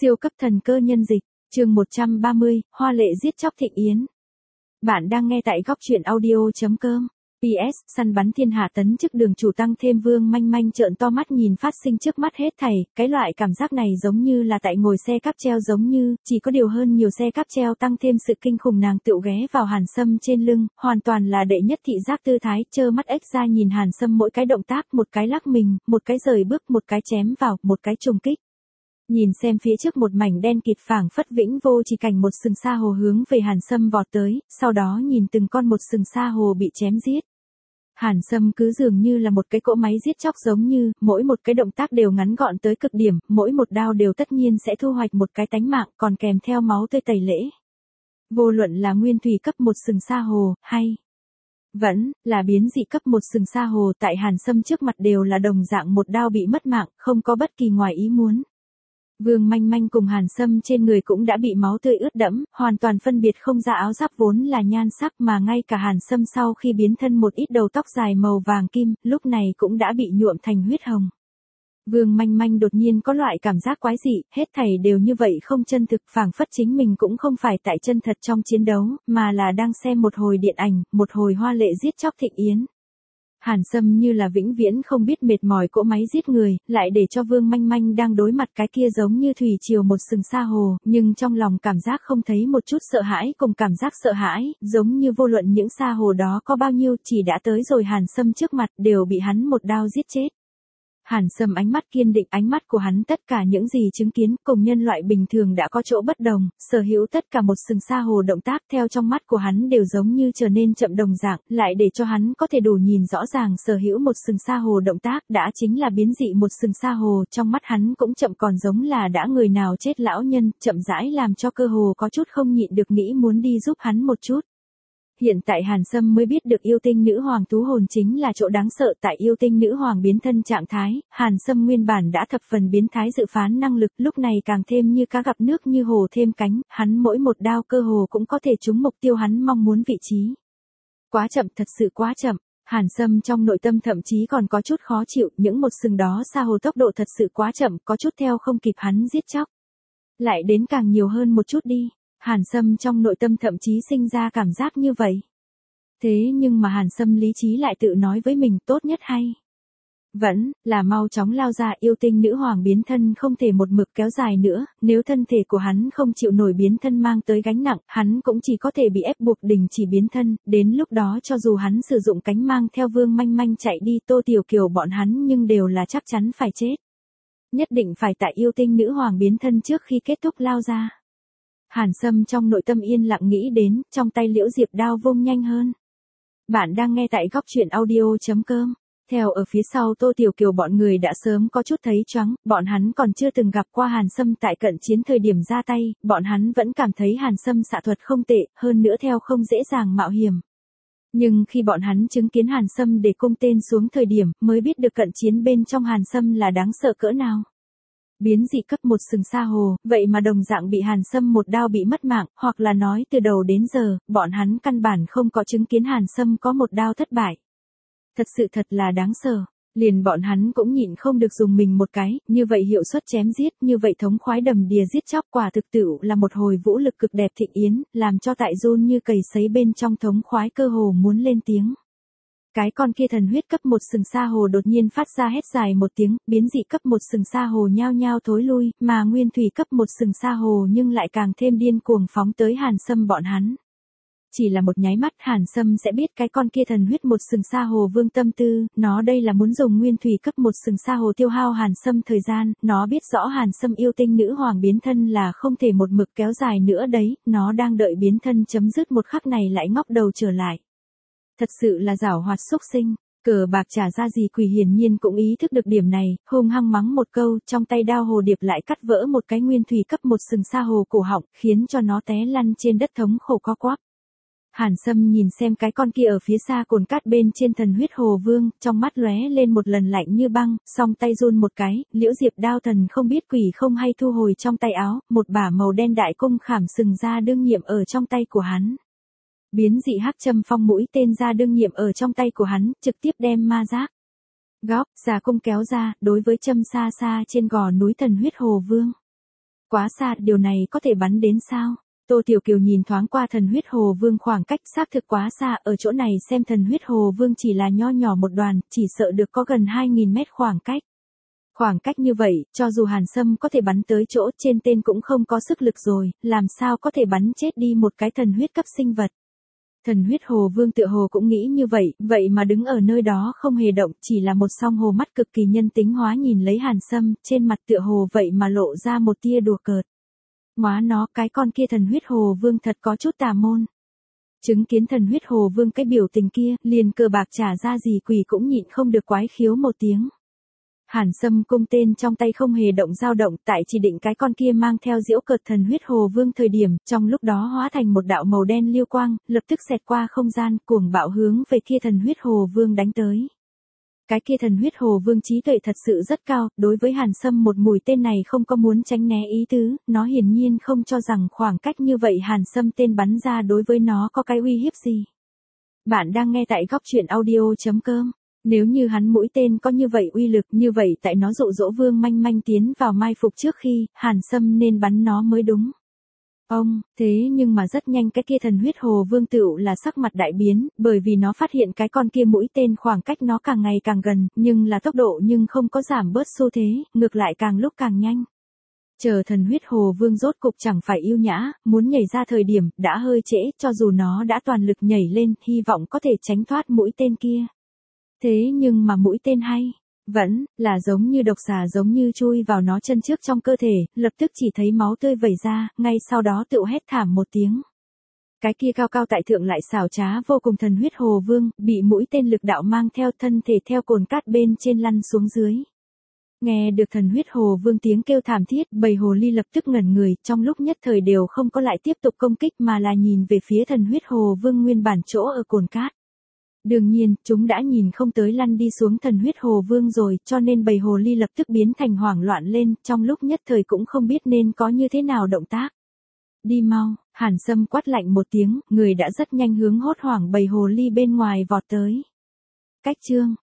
Siêu cấp thần cơ nhân dịch, chương 130, hoa lệ giết chóc Thịnh Yến. Bạn đang nghe tại góc truyện audio.com. PS, săn bắn thiên hạ tấn chức đường chủ tăng thêm Vương Manh Manh trợn to mắt nhìn phát sinh trước mắt hết thảy, cái loại cảm giác này giống như là tại ngồi xe cáp treo giống như, chỉ có điều hơn nhiều xe cáp treo tăng thêm sự kinh khủng nàng tựu ghé vào Hàn Sâm trên lưng, hoàn toàn là đệ nhất thị giác tư thái, trơ mắt ếch ra nhìn Hàn Sâm mỗi cái động tác, một cái lắc mình, một cái rời bước, một cái chém vào, một cái trùng kích. Nhìn xem phía trước một mảnh đen kịt phảng phất vĩnh vô chỉ cảnh một sừng sa hồ hướng về Hàn Sâm vọt tới, sau đó nhìn từng con một sừng sa hồ bị chém giết. Hàn Sâm cứ dường như là một cái cỗ máy giết chóc giống như, mỗi một cái động tác đều ngắn gọn tới cực điểm, mỗi một đao đều tất nhiên sẽ thu hoạch một cái tánh mạng còn kèm theo máu tươi tẩy lễ. Vô luận là nguyên thủy cấp một sừng sa hồ, hay vẫn là biến dị cấp một sừng sa hồ tại Hàn Sâm trước mặt đều là đồng dạng một đao bị mất mạng, không có bất kỳ ngoài ý muốn. Vương Manh Manh cùng Hàn Sâm trên người cũng đã bị máu tươi ướt đẫm, hoàn toàn phân biệt không ra áo giáp vốn là nhan sắc mà ngay cả Hàn Sâm sau khi biến thân một ít đầu tóc dài màu vàng kim, lúc này cũng đã bị nhuộm thành huyết hồng. Vương Manh Manh đột nhiên có loại cảm giác quái dị, hết thảy đều như vậy không chân thực, phảng phất chính mình cũng không phải tại chân thật trong chiến đấu, mà là đang xem một hồi điện ảnh, một hồi hoa lệ giết chóc Thịnh Yến. Hàn Sâm như là vĩnh viễn không biết mệt mỏi cỗ máy giết người, lại để cho Vương Manh Manh đang đối mặt cái kia giống như thủy triều một sừng sa hồ, nhưng trong lòng cảm giác không thấy một chút sợ hãi cùng cảm giác sợ hãi, giống như vô luận những sa hồ đó có bao nhiêu chỉ đã tới rồi Hàn Sâm trước mặt đều bị hắn một đao giết chết. Hàn Sâm ánh mắt kiên định, ánh mắt của hắn tất cả những gì chứng kiến cùng nhân loại bình thường đã có chỗ bất đồng, sở hữu tất cả một sừng sa hồ động tác theo trong mắt của hắn đều giống như trở nên chậm đồng dạng, lại để cho hắn có thể đủ nhìn rõ ràng sở hữu một sừng sa hồ động tác đã chính là biến dị một sừng sa hồ, trong mắt hắn cũng chậm còn giống là đã người nào chết lão nhân, chậm rãi làm cho cơ hồ có chút không nhịn được nghĩ muốn đi giúp hắn một chút. Hiện tại Hàn Sâm mới biết được yêu tinh nữ hoàng thú hồn chính là chỗ đáng sợ tại yêu tinh nữ hoàng biến thân trạng thái, Hàn Sâm nguyên bản đã thập phần biến thái dự phán năng lực, lúc này càng thêm như cá gặp nước như hồ thêm cánh, hắn mỗi một đao cơ hồ cũng có thể trúng mục tiêu hắn mong muốn vị trí. Quá chậm, thật sự quá chậm. Hàn Sâm trong nội tâm thậm chí còn có chút khó chịu, những một sừng đó sa hồ tốc độ thật sự quá chậm, có chút theo không kịp hắn giết chóc. Lại đến càng nhiều hơn một chút đi. Hàn Sâm trong nội tâm thậm chí sinh ra cảm giác như vậy. Thế nhưng mà Hàn Sâm lý trí lại tự nói với mình tốt nhất hay vẫn là mau chóng lao ra, yêu tinh nữ hoàng biến thân không thể một mực kéo dài nữa, nếu thân thể của hắn không chịu nổi biến thân mang tới gánh nặng, hắn cũng chỉ có thể bị ép buộc đình chỉ biến thân, đến lúc đó cho dù hắn sử dụng cánh mang theo Vương Manh Manh chạy đi Tô Tiểu Kiều bọn hắn nhưng đều là chắc chắn phải chết. Nhất định phải tại yêu tinh nữ hoàng biến thân trước khi kết thúc lao ra. Hàn Sâm trong nội tâm yên lặng nghĩ đến, trong tay liễu diệp đao vung nhanh hơn. Bạn đang nghe tại góc truyện audio.com. Theo ở phía sau Tô Tiểu Kiều bọn người đã sớm có chút thấy choáng, bọn hắn còn chưa từng gặp qua Hàn Sâm tại cận chiến thời điểm ra tay, bọn hắn vẫn cảm thấy Hàn Sâm xạ thuật không tệ, hơn nữa theo không dễ dàng mạo hiểm. Nhưng khi bọn hắn chứng kiến Hàn Sâm để cung tên xuống thời điểm, mới biết được cận chiến bên trong Hàn Sâm là đáng sợ cỡ nào. Biến dị cấp một sừng sa hồ, vậy mà đồng dạng bị Hàn Sâm một đao bị mất mạng, hoặc là nói từ đầu đến giờ, bọn hắn căn bản không có chứng kiến Hàn Sâm có một đao thất bại. Thật sự thật là đáng sợ, liền bọn hắn cũng nhịn không được dùng mình một cái, như vậy hiệu suất chém giết, như vậy thống khoái đầm đìa giết chóc quả thực tựu là một hồi vũ lực cực đẹp Thịnh Yến, làm cho tại run như cầy sấy bên trong thống khoái cơ hồ muốn lên tiếng. Cái con kia thần huyết cấp một sừng sa hồ đột nhiên phát ra hét dài một tiếng, biến dị cấp một sừng sa hồ nhao nhao thối lui, mà nguyên thủy cấp một sừng sa hồ nhưng lại càng thêm điên cuồng phóng tới Hàn Sâm bọn hắn. Chỉ là một nháy mắt Hàn Sâm sẽ biết cái con kia thần huyết một sừng sa hồ vương tâm tư, nó đây là muốn dùng nguyên thủy cấp một sừng sa hồ tiêu hao Hàn Sâm thời gian, nó biết rõ Hàn Sâm yêu tinh nữ hoàng biến thân là không thể một mực kéo dài nữa đấy, nó đang đợi biến thân chấm dứt một khắc này lại ngóc đầu trở lại. Thật sự là giảo hoạt xúc sinh, cờ bạc trả ra gì Quỷ hiển nhiên cũng ý thức được điểm này, hung hăng mắng một câu, trong tay đao hồ điệp lại cắt vỡ một cái nguyên thủy cấp một sừng sa hồ cổ họng, khiến cho nó té lăn trên đất thống khổ co quắp. Hàn Sâm nhìn xem cái con kia ở phía xa cồn cát bên trên thần huyết hồ vương, trong mắt lóe lên một lần lạnh như băng, song tay run một cái, liễu diệp đao thần không biết quỷ không hay thu hồi trong tay áo, một bả màu đen đại cung khảm sừng ra đương nhiệm ở trong tay của hắn. Biến dị hắc châm phong mũi tên ra đương nhiệm ở trong tay của hắn, trực tiếp đem ma giác góc, giả cung kéo ra, đối với châm xa xa trên gò núi thần huyết hồ vương. Quá xa, điều này có thể bắn đến sao? Tô Tiểu Kiều nhìn thoáng qua thần huyết hồ vương khoảng cách xác thực quá xa, ở chỗ này xem thần huyết hồ vương chỉ là nho nhỏ một đoàn, chỉ sợ được có gần 2.000 mét khoảng cách. Khoảng cách như vậy, cho dù Hàn Sâm có thể bắn tới chỗ trên tên cũng không có sức lực rồi, làm sao có thể bắn chết đi một cái thần huyết cấp sinh vật. Thần huyết hồ vương tựa hồ cũng nghĩ như vậy, vậy mà đứng ở nơi đó không hề động, chỉ là một song hồ mắt cực kỳ nhân tính hóa nhìn lấy Hàn Sâm, trên mặt tựa hồ vậy mà lộ ra một tia đùa cợt. Móa nó, cái con kia thần huyết hồ vương thật có chút tà môn. Chứng kiến thần huyết hồ vương cái biểu tình kia, liền cờ bạc trả ra gì quỷ cũng nhịn không được quái khiếu một tiếng. Hàn Sâm cung tên trong tay không hề động dao động, tại chỉ định cái con kia mang theo diễu cợt thần huyết hồ vương thời điểm, trong lúc đó hóa thành một đạo màu đen liêu quang, lập tức xẹt qua không gian, cuồng bạo hướng về kia thần huyết hồ vương đánh tới. Cái kia thần huyết hồ vương trí tuệ thật sự rất cao, đối với Hàn Sâm một mũi tên này không có muốn tránh né ý tứ, nó hiển nhiên không cho rằng khoảng cách như vậy Hàn Sâm tên bắn ra đối với nó có cái uy hiếp gì. Bạn đang nghe tại góc truyện audio.com. Nếu như hắn mũi tên có như vậy uy lực, như vậy tại nó dụ dỗ Vương Manh Manh tiến vào mai phục trước khi, Hàn Sâm nên bắn nó mới đúng. Thế nhưng mà rất nhanh cái kia thần huyết hồ vương tựu là sắc mặt đại biến, bởi vì nó phát hiện cái con kia mũi tên khoảng cách nó càng ngày càng gần, nhưng là tốc độ nhưng không có giảm bớt xu thế, ngược lại càng lúc càng nhanh. Chờ thần huyết hồ vương rốt cục chẳng phải yêu nhã, muốn nhảy ra thời điểm, đã hơi trễ, cho dù nó đã toàn lực nhảy lên, hy vọng có thể tránh thoát mũi tên kia. Thế nhưng mà mũi tên hay, vẫn là giống như độc xà giống như chui vào nó chân trước trong cơ thể, lập tức chỉ thấy máu tươi vẩy ra, ngay sau đó tựu hét thảm một tiếng. Cái kia cao cao tại thượng lại xảo trá vô cùng thần huyết hồ vương, bị mũi tên lực đạo mang theo thân thể theo cồn cát bên trên lăn xuống dưới. Nghe được thần huyết hồ vương tiếng kêu thảm thiết, bầy hồ ly lập tức ngẩn người, trong lúc nhất thời đều không có lại tiếp tục công kích mà là nhìn về phía thần huyết hồ vương nguyên bản chỗ ở cồn cát. Đương nhiên, chúng đã nhìn không tới lăn đi xuống thần huyết hồ vương rồi, cho nên bầy hồ ly lập tức biến thành hoảng loạn lên, trong lúc nhất thời cũng không biết nên có như thế nào động tác. Đi mau, Hàn Sâm quát lạnh một tiếng, người đã rất nhanh hướng hốt hoảng bầy hồ ly bên ngoài vọt tới. Cách chương